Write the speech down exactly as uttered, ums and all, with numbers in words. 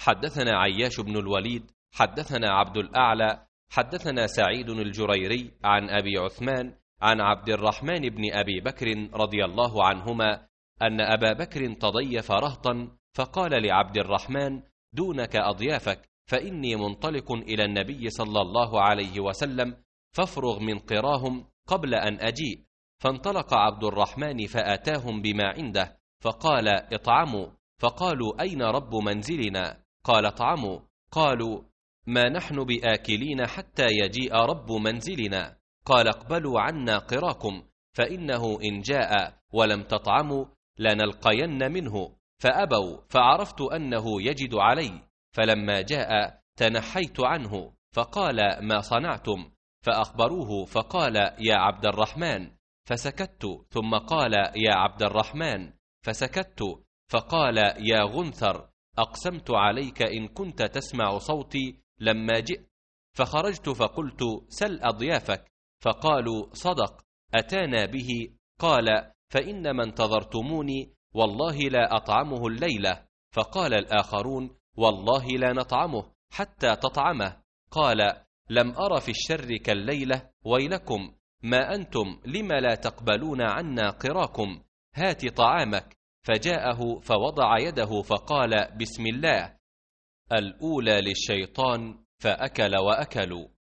حدثنا عياش بن الوليد حدثنا عبد الأعلى حدثنا سعيد الجريري عن أبي عثمان عن عبد الرحمن بن أبي بكر رضي الله عنهما أن أبا بكر تضيف رهطا فقال لعبد الرحمن: دونك أضيافك، فإني منطلق إلى النبي صلى الله عليه وسلم، فافرغ من قراهم قبل أن أجيء. فانطلق عبد الرحمن فأتاهم بما عنده فقال: اطعموا. فقالوا: أين رب منزلنا؟ قال: اطعموا. قالوا: ما نحن بآكلين حتى يجيء رب منزلنا. قال: اقبلوا عنا قراكم، فإنه إن جاء ولم تطعموا لنلقين منه. فأبوا، فعرفت أنه يجد علي، فلما جاء تنحيت عنه، فقال: ما صنعتم؟ فأخبروه، فقال: يا عبد الرحمن، فسكت، ثم قال: يا عبد الرحمن، فسكت، فقال: يا غنثر، أقسمت عليك إن كنت تسمع صوتي لما جئت. فخرجت فقلت: سل أضيافك. فقالوا: صدق، أتانا به. قال: فإنما انتظرتموني، والله لا أطعمه الليلة. فقال الآخرون: والله لا نطعمه حتى تطعمه. قال: لم أر في الشر كالليلة، ويلكم، ما أنتم لم لا تقبلون عنا قراكم؟ هات طعامك. فجاءه فوضع يده فقال: بسم الله. الأولى للشيطان، فأكل وأكلوا.